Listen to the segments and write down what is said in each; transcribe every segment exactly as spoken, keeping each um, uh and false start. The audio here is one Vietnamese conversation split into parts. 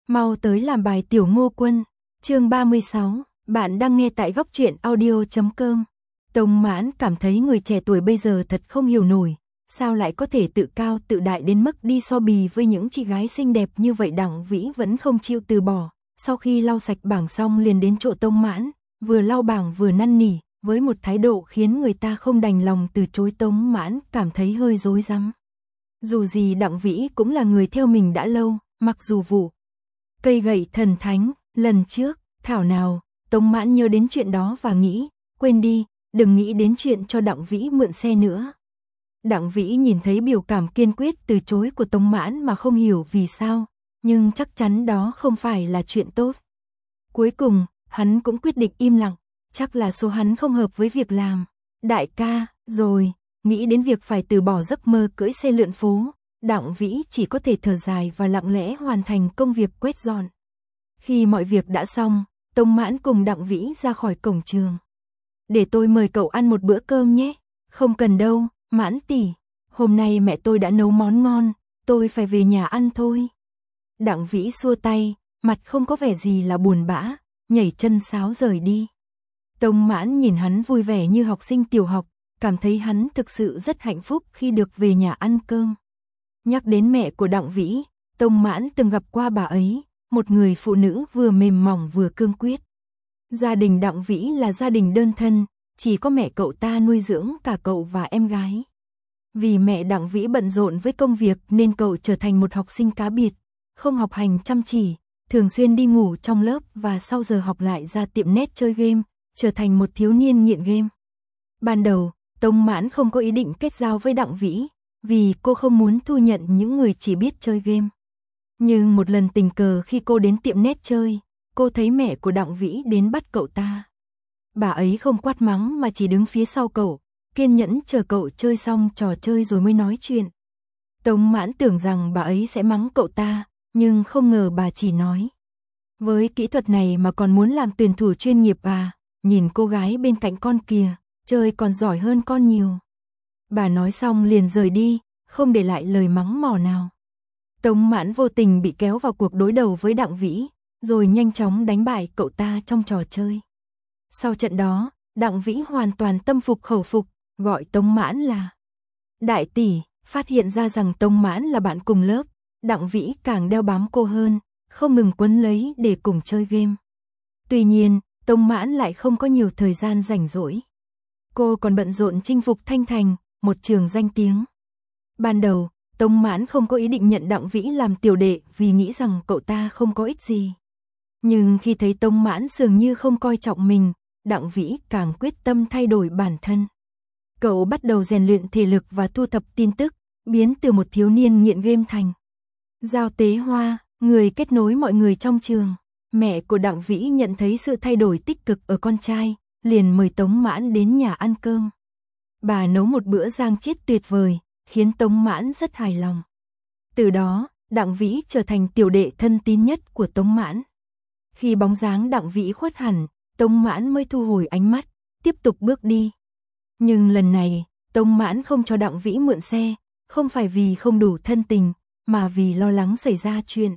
Mau tới làm bài Tiểu Ngô Quân. Chương ba mươi sáu, bạn đang nghe tại góc truyện audio chấm com. Tống Mãn cảm thấy người trẻ tuổi bây giờ thật không hiểu nổi, sao lại có thể tự cao tự đại đến mức đi so bì với những chị gái xinh đẹp như vậy. Đặng Vĩ vẫn không chịu từ bỏ, sau khi lau sạch bảng xong liền đến chỗ Tống Mãn, vừa lau bảng vừa năn nỉ, với một thái độ khiến người ta không đành lòng từ chối. Tống Mãn cảm thấy hơi rối rắm. Dù gì Đặng Vĩ cũng là người theo mình đã lâu, mặc dù vụ cây gậy thần thánh, lần trước, thảo nào, Tống Mãn nhớ đến chuyện đó và nghĩ, quên đi, đừng nghĩ đến chuyện cho Đặng Vĩ mượn xe nữa. Đặng Vĩ nhìn thấy biểu cảm kiên quyết từ chối của Tống Mãn mà không hiểu vì sao, nhưng chắc chắn đó không phải là chuyện tốt. Cuối cùng, hắn cũng quyết định im lặng, chắc là số hắn không hợp với việc làm. Đại ca, rồi, nghĩ đến việc phải từ bỏ giấc mơ cưỡi xe lượn phố, Đặng Vĩ chỉ có thể thở dài và lặng lẽ hoàn thành công việc quét dọn. Khi mọi việc đã xong, Tống Mãn cùng Đặng Vĩ ra khỏi cổng trường. Để tôi mời cậu ăn một bữa cơm nhé. Không cần đâu, Mãn tỷ, hôm nay mẹ tôi đã nấu món ngon, tôi phải về nhà ăn thôi. Đặng Vĩ xua tay, mặt không có vẻ gì là buồn bã, nhảy chân sáo rời đi. Tống Mãn nhìn hắn vui vẻ như học sinh tiểu học, cảm thấy hắn thực sự rất hạnh phúc khi được về nhà ăn cơm. Nhắc đến mẹ của Đặng Vĩ, Tống Mãn từng gặp qua bà ấy, một người phụ nữ vừa mềm mỏng vừa cương quyết. Gia đình Đặng Vĩ là gia đình đơn thân, chỉ có mẹ cậu ta nuôi dưỡng cả cậu và em gái. Vì mẹ Đặng Vĩ bận rộn với công việc nên cậu trở thành một học sinh cá biệt, không học hành chăm chỉ, thường xuyên đi ngủ trong lớp và sau giờ học lại ra tiệm net chơi game, trở thành một thiếu niên nghiện game. Ban đầu, Tống Mãn không có ý định kết giao với Đặng Vĩ, vì cô không muốn thu nhận những người chỉ biết chơi game. Nhưng một lần tình cờ khi cô đến tiệm net chơi, cô thấy mẹ của Đặng Vĩ đến bắt cậu ta. Bà ấy không quát mắng mà chỉ đứng phía sau cậu, kiên nhẫn chờ cậu chơi xong trò chơi rồi mới nói chuyện. Tống Mãn tưởng rằng bà ấy sẽ mắng cậu ta, nhưng không ngờ bà chỉ nói: với kỹ thuật này mà còn muốn làm tuyển thủ chuyên nghiệp à, nhìn cô gái bên cạnh con kìa, chơi còn giỏi hơn con nhiều. Bà nói xong liền rời đi, không để lại lời mắng mỏ nào. Tống Mãn vô tình bị kéo vào cuộc đối đầu với Đặng Vĩ, rồi nhanh chóng đánh bại cậu ta trong trò chơi. Sau trận đó, Đặng Vĩ hoàn toàn tâm phục khẩu phục, gọi Tống Mãn là đại tỷ. Phát hiện ra rằng Tống Mãn là bạn cùng lớp, Đặng Vĩ càng đeo bám cô hơn, không ngừng quấn lấy để cùng chơi game. Tuy nhiên, Tống Mãn lại không có nhiều thời gian rảnh rỗi. Cô còn bận rộn chinh phục Thanh Thành, một trường danh tiếng. Ban đầu, Tống Mãn không có ý định nhận Đặng Vĩ làm tiểu đệ vì nghĩ rằng cậu ta không có ích gì. Nhưng khi thấy Tống Mãn dường như không coi trọng mình, Đặng Vĩ càng quyết tâm thay đổi bản thân. Cậu bắt đầu rèn luyện thể lực và thu thập tin tức, biến từ một thiếu niên nghiện game thành Giao Tế Hoa, người kết nối mọi người trong trường. Mẹ của Đặng Vĩ nhận thấy sự thay đổi tích cực ở con trai, liền mời Tống Mãn đến nhà ăn cơm. Bà nấu một bữa rang chiết tuyệt vời, khiến Tống Mãn rất hài lòng. Từ đó, Đặng Vĩ trở thành tiểu đệ thân tín nhất của Tống Mãn. Khi bóng dáng Đặng Vĩ khuất hẳn, Tống Mãn mới thu hồi ánh mắt, tiếp tục bước đi. Nhưng lần này, Tống Mãn không cho Đặng Vĩ mượn xe, không phải vì không đủ thân tình, mà vì lo lắng xảy ra chuyện.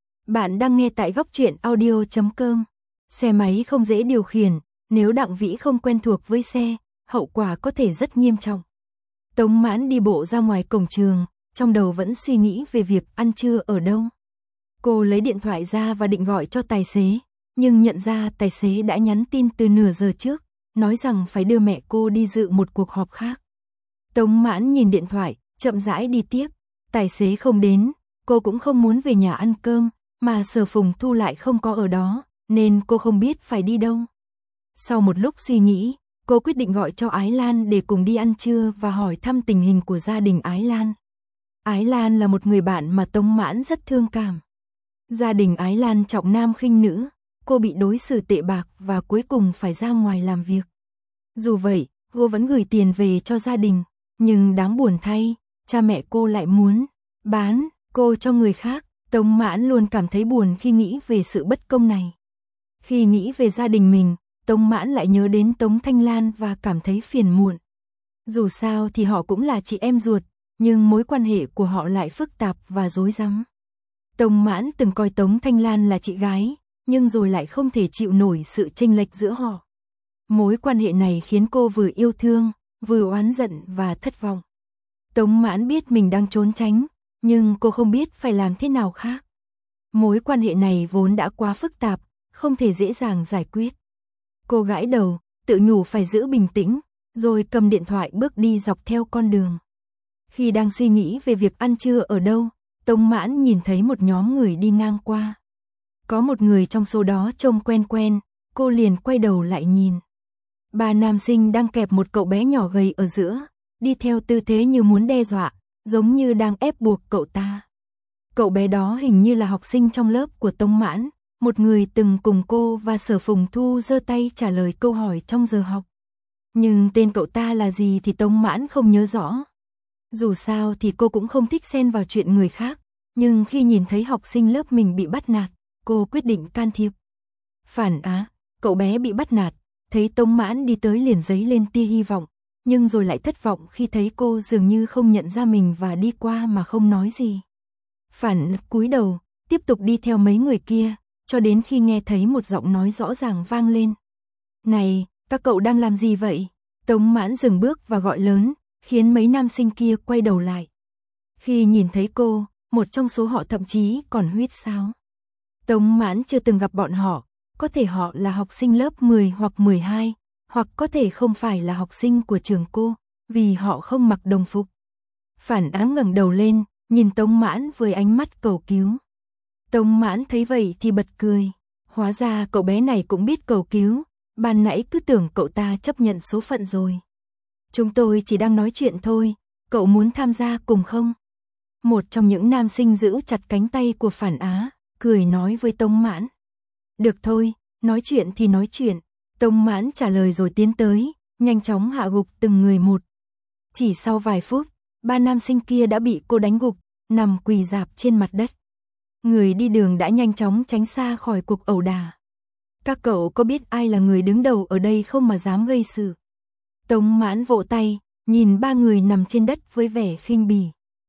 Bạn đang nghe tại góc truyện audio chấm com. Xe máy không dễ điều khiển, nếu Đặng Vĩ không quen thuộc với xe, hậu quả có thể rất nghiêm trọng. Tống Mãn đi bộ ra ngoài cổng trường, trong đầu vẫn suy nghĩ về việc ăn trưa ở đâu. Cô lấy điện thoại ra và định gọi cho tài xế, nhưng nhận ra tài xế đã nhắn tin từ nửa giờ trước, nói rằng phải đưa mẹ cô đi dự một cuộc họp khác. Tống Mãn nhìn điện thoại, chậm rãi đi tiếp. Tài xế không đến, cô cũng không muốn về nhà ăn cơm, mà Sở Phùng Thu lại không có ở đó, nên cô không biết phải đi đâu. Sau một lúc suy nghĩ, cô quyết định gọi cho Ái Lan để cùng đi ăn trưa và hỏi thăm tình hình của gia đình Ái Lan. Ái Lan là một người bạn mà Tống Mãn rất thương cảm. Gia đình Ái Lan trọng nam khinh nữ, cô bị đối xử tệ bạc và cuối cùng phải ra ngoài làm việc. Dù vậy, cô vẫn gửi tiền về cho gia đình, nhưng đáng buồn thay, cha mẹ cô lại muốn bán cô cho người khác. Tống Mãn luôn cảm thấy buồn khi nghĩ về sự bất công này. Khi nghĩ về gia đình mình, Tống Mãn lại nhớ đến Tống Thanh Lan và cảm thấy phiền muộn. Dù sao thì họ cũng là chị em ruột, nhưng mối quan hệ của họ lại phức tạp và rối rắm. Tống Mãn từng coi Tống Thanh Lan là chị gái, nhưng rồi lại không thể chịu nổi sự chênh lệch giữa họ. Mối quan hệ này khiến cô vừa yêu thương, vừa oán giận và thất vọng. Tống Mãn biết mình đang trốn tránh, nhưng cô không biết phải làm thế nào khác. Mối quan hệ này vốn đã quá phức tạp, không thể dễ dàng giải quyết. Cô gãi đầu, tự nhủ phải giữ bình tĩnh, rồi cầm điện thoại bước đi dọc theo con đường. Khi đang suy nghĩ về việc ăn trưa ở đâu, Tống Mãn nhìn thấy một nhóm người đi ngang qua. Có một người trong số đó trông quen quen, cô liền quay đầu lại nhìn. Ba nam sinh đang kẹp một cậu bé nhỏ gầy ở giữa, đi theo tư thế như muốn đe dọa, giống như đang ép buộc cậu ta. Cậu bé đó hình như là học sinh trong lớp của Tống Mãn, một người từng cùng cô và Sở Phùng Thu giơ tay trả lời câu hỏi trong giờ học. Nhưng tên cậu ta là gì thì Tống Mãn không nhớ rõ. Dù sao thì cô cũng không thích xen vào chuyện người khác, nhưng khi nhìn thấy học sinh lớp mình bị bắt nạt, cô quyết định can thiệp. Phản Á, cậu bé bị bắt nạt, thấy Tống Mãn đi tới liền dấy lên tia hy vọng, nhưng rồi lại thất vọng khi thấy cô dường như không nhận ra mình và đi qua mà không nói gì. Phản cúi đầu, tiếp tục đi theo mấy người kia, cho đến khi nghe thấy một giọng nói rõ ràng vang lên. Này, các cậu đang làm gì vậy? Tống Mãn dừng bước và gọi lớn, khiến mấy nam sinh kia quay đầu lại. Khi nhìn thấy cô, một trong số họ thậm chí còn huýt sáo. Tống Mãn chưa từng gặp bọn họ, có thể họ là học sinh lớp mười hoặc mười hai, hoặc có thể không phải là học sinh của trường cô, vì họ không mặc đồng phục. Phản Á ngẩng đầu lên, nhìn Tống Mãn với ánh mắt cầu cứu. Tống Mãn thấy vậy thì bật cười, hóa ra cậu bé này cũng biết cầu cứu, ban nãy cứ tưởng cậu ta chấp nhận số phận rồi. Chúng tôi chỉ đang nói chuyện thôi, cậu muốn tham gia cùng không? Một trong những nam sinh giữ chặt cánh tay của Phản Á, cười nói với Tống Mãn. Được thôi, nói chuyện thì nói chuyện. Tống Mãn trả lời rồi tiến tới, nhanh chóng hạ gục từng người một. Chỉ sau vài phút, ba nam sinh kia đã bị cô đánh gục, nằm quỳ rạp trên mặt đất. Người đi đường đã nhanh chóng tránh xa khỏi cuộc ẩu đả. Các cậu có biết ai là người đứng đầu ở đây không mà dám gây sự? Tống Mãn vỗ tay, nhìn ba người nằm trên đất với vẻ khinh bỉ.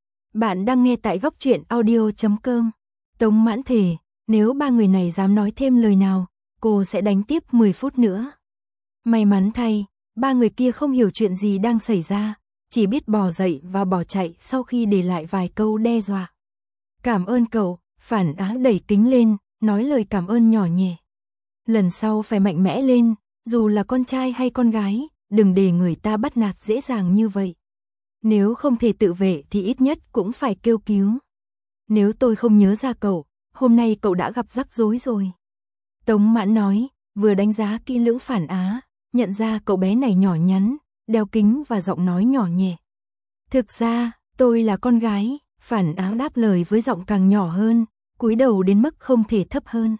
Bạn đang nghe tại góc truyện audio chấm com. Tống Mãn thề, nếu ba người này dám nói thêm lời nào, cô sẽ đánh tiếp mười phút nữa. May mắn thay, ba người kia không hiểu chuyện gì đang xảy ra, chỉ biết bò dậy và bỏ chạy sau khi để lại vài câu đe dọa. Cảm ơn cậu, Phản Á đẩy kính lên, nói lời cảm ơn nhỏ nhẹ. Lần sau phải mạnh mẽ lên, dù là con trai hay con gái, đừng để người ta bắt nạt dễ dàng như vậy. Nếu không thể tự vệ thì ít nhất cũng phải kêu cứu. Nếu tôi không nhớ ra cậu, hôm nay cậu đã gặp rắc rối rồi. Tống Mãn nói, vừa đánh giá kỹ lưỡng Phản Á, nhận ra cậu bé này nhỏ nhắn, đeo kính và giọng nói nhỏ nhẹ. Thực ra, tôi là con gái, Phản Á đáp lời với giọng càng nhỏ hơn, cúi đầu đến mức không thể thấp hơn.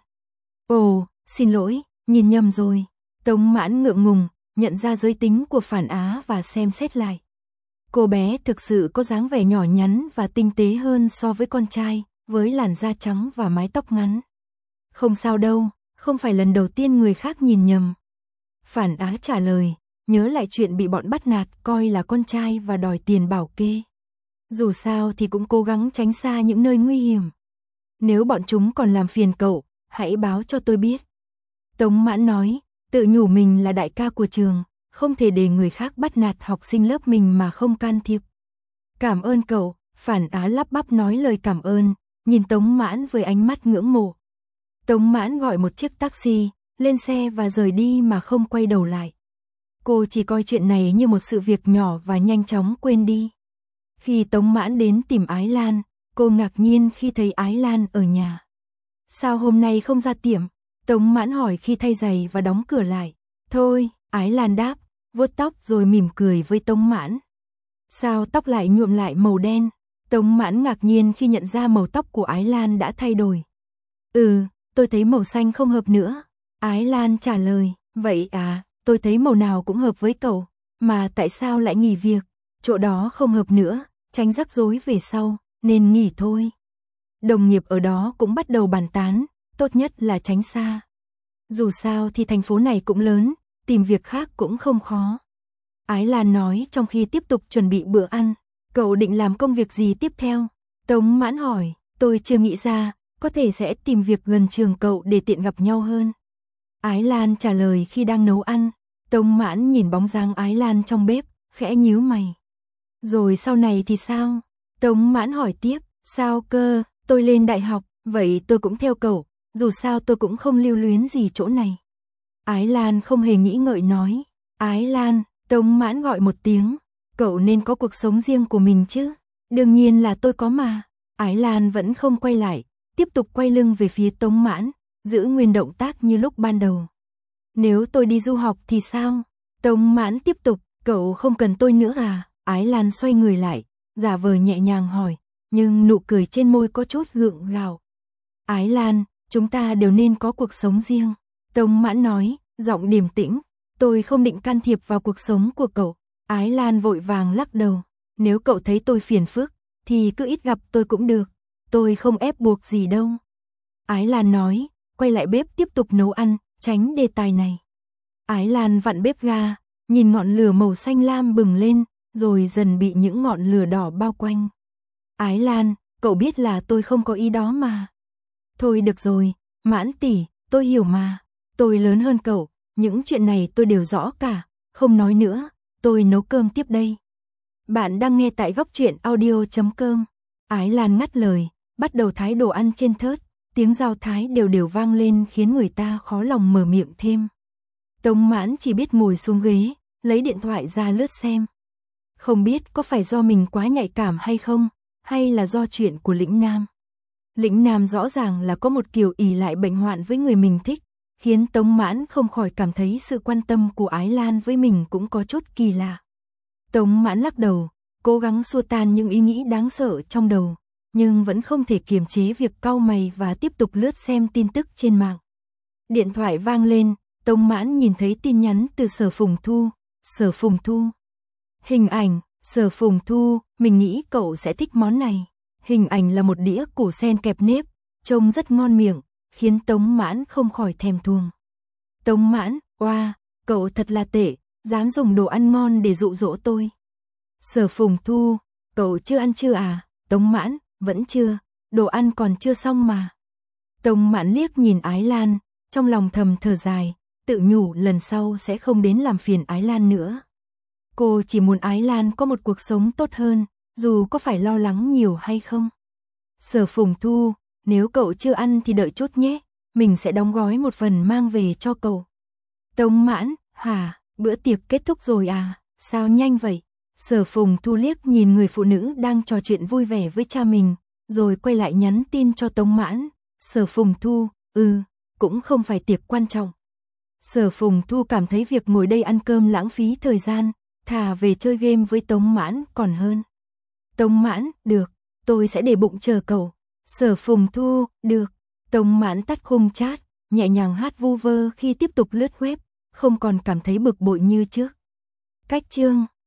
Ồ, xin lỗi, nhìn nhầm rồi. Tống Mãn ngượng ngùng, nhận ra giới tính của Phản Á và xem xét lại. Cô bé thực sự có dáng vẻ nhỏ nhắn và tinh tế hơn so với con trai, với làn da trắng và mái tóc ngắn. Không sao đâu, không phải lần đầu tiên người khác nhìn nhầm. Phản Á trả lời, nhớ lại chuyện bị bọn bắt nạt coi là con trai và đòi tiền bảo kê. Dù sao thì cũng cố gắng tránh xa những nơi nguy hiểm. Nếu bọn chúng còn làm phiền cậu, hãy báo cho tôi biết. Tống Mãn nói, tự nhủ mình là đại ca của trường, không thể để người khác bắt nạt học sinh lớp mình mà không can thiệp. Cảm ơn cậu, Phản Á lắp bắp nói lời cảm ơn, nhìn Tống Mãn với ánh mắt ngưỡng mộ. Tống Mãn gọi một chiếc taxi, lên xe và rời đi mà không quay đầu lại. Cô chỉ coi chuyện này như một sự việc nhỏ và nhanh chóng quên đi. Khi Tống Mãn đến tìm Ái Lan, cô ngạc nhiên khi thấy Ái Lan ở nhà. Sao hôm nay không ra tiệm? Tống Mãn hỏi khi thay giày và đóng cửa lại. Thôi, Ái Lan đáp, vuốt tóc rồi mỉm cười với Tống Mãn. Sao tóc lại nhuộm lại màu đen? Tống Mãn ngạc nhiên khi nhận ra màu tóc của Ái Lan đã thay đổi. Ừ, tôi thấy màu xanh không hợp nữa. Ái Lan trả lời, vậy à, tôi thấy màu nào cũng hợp với cậu, mà tại sao lại nghỉ việc? Chỗ đó không hợp nữa, tránh rắc rối về sau, nên nghỉ thôi. Đồng nghiệp ở đó cũng bắt đầu bàn tán, tốt nhất là tránh xa. Dù sao thì thành phố này cũng lớn, tìm việc khác cũng không khó. Ái Lan nói trong khi tiếp tục chuẩn bị bữa ăn. Cậu định làm công việc gì tiếp theo? Tống Mãn hỏi, tôi chưa nghĩ ra, có thể sẽ tìm việc gần trường cậu để tiện gặp nhau hơn. Ái Lan trả lời khi đang nấu ăn. Tống Mãn nhìn bóng dáng Ái Lan trong bếp, khẽ nhíu mày. Rồi sau này thì sao? Tống Mãn hỏi tiếp. Sao cơ, tôi lên đại học, vậy tôi cũng theo cậu, dù sao tôi cũng không lưu luyến gì chỗ này. Ái Lan không hề nghĩ ngợi nói. Ái Lan, Tống Mãn gọi một tiếng. Cậu nên có cuộc sống riêng của mình chứ. Đương nhiên là tôi có mà. Ái Lan vẫn không quay lại, tiếp tục quay lưng về phía Tống Mãn, giữ nguyên động tác như lúc ban đầu. Nếu tôi đi du học thì sao? Tống Mãn tiếp tục, cậu không cần tôi nữa à? Ái Lan xoay người lại, giả vờ nhẹ nhàng hỏi, nhưng nụ cười trên môi có chút gượng gạo. Ái Lan, chúng ta đều nên có cuộc sống riêng. Tống Mãn nói, giọng điềm tĩnh, tôi không định can thiệp vào cuộc sống của cậu. Ái Lan vội vàng lắc đầu, nếu cậu thấy tôi phiền phức, thì cứ ít gặp tôi cũng được, tôi không ép buộc gì đâu. Ái Lan nói, quay lại bếp tiếp tục nấu ăn, tránh đề tài này. Ái Lan vặn bếp ga, nhìn ngọn lửa màu xanh lam bừng lên, rồi dần bị những ngọn lửa đỏ bao quanh. Ái Lan, cậu biết là tôi không có ý đó mà. Thôi được rồi, Mãn tỷ, tôi hiểu mà. Tôi lớn hơn cậu, những chuyện này tôi đều rõ cả. Không nói nữa, tôi nấu cơm tiếp đây. Bạn đang nghe tại góc truyện audio chấm com. Ái Lan ngắt lời, bắt đầu thái đồ ăn trên thớt. Tiếng dao thái đều đều vang lên khiến người ta khó lòng mở miệng thêm. Tống Mãn chỉ biết ngồi xuống ghế, lấy điện thoại ra lướt xem. Không biết có phải do mình quá nhạy cảm hay không, hay là do chuyện của Lĩnh Nam. Lĩnh Nam rõ ràng là có một kiểu ỷ lại bệnh hoạn với người mình thích, khiến Tống Mãn không khỏi cảm thấy sự quan tâm của Ái Lan với mình cũng có chút kỳ lạ. Tống Mãn lắc đầu, cố gắng xua tan những ý nghĩ đáng sợ trong đầu, nhưng vẫn không thể kiềm chế việc cau mày và tiếp tục lướt xem tin tức trên mạng. Điện thoại vang lên, Tống Mãn nhìn thấy tin nhắn từ Sở Phùng Thu. Sở Phùng Thu. Hình ảnh, Sở Phùng Thu, mình nghĩ cậu sẽ thích món này. Hình ảnh là một đĩa củ sen kẹp nếp, trông rất ngon miệng, khiến Tống Mãn không khỏi thèm thuồng. Tống Mãn, oa, cậu thật là tệ, dám dùng đồ ăn ngon để dụ dỗ tôi. Sở Phùng Thu, cậu chưa ăn chưa à? Tống Mãn, vẫn chưa, đồ ăn còn chưa xong mà. Tống Mãn liếc nhìn Ái Lan, trong lòng thầm thở dài, tự nhủ lần sau sẽ không đến làm phiền Ái Lan nữa. Cô chỉ muốn Ái Lan có một cuộc sống tốt hơn, dù có phải lo lắng nhiều hay không. Sở Phùng Thu, nếu cậu chưa ăn thì đợi chút nhé, mình sẽ đóng gói một phần mang về cho cậu. Tống Mãn, hả, bữa tiệc kết thúc rồi à, sao nhanh vậy? Sở Phùng Thu liếc nhìn người phụ nữ đang trò chuyện vui vẻ với cha mình, rồi quay lại nhắn tin cho Tống Mãn. Sở Phùng Thu, ừ, cũng không phải tiệc quan trọng. Sở Phùng Thu cảm thấy việc ngồi đây ăn cơm lãng phí thời gian, thà về chơi game với Tống Mãn còn hơn. Tống Mãn, được, tôi sẽ để bụng chờ cậu. Sở Phùng Thu, được. Tống Mãn tắt khung chat, nhẹ nhàng hát vu vơ khi tiếp tục lướt web, không còn cảm thấy bực bội như trước. Cách chương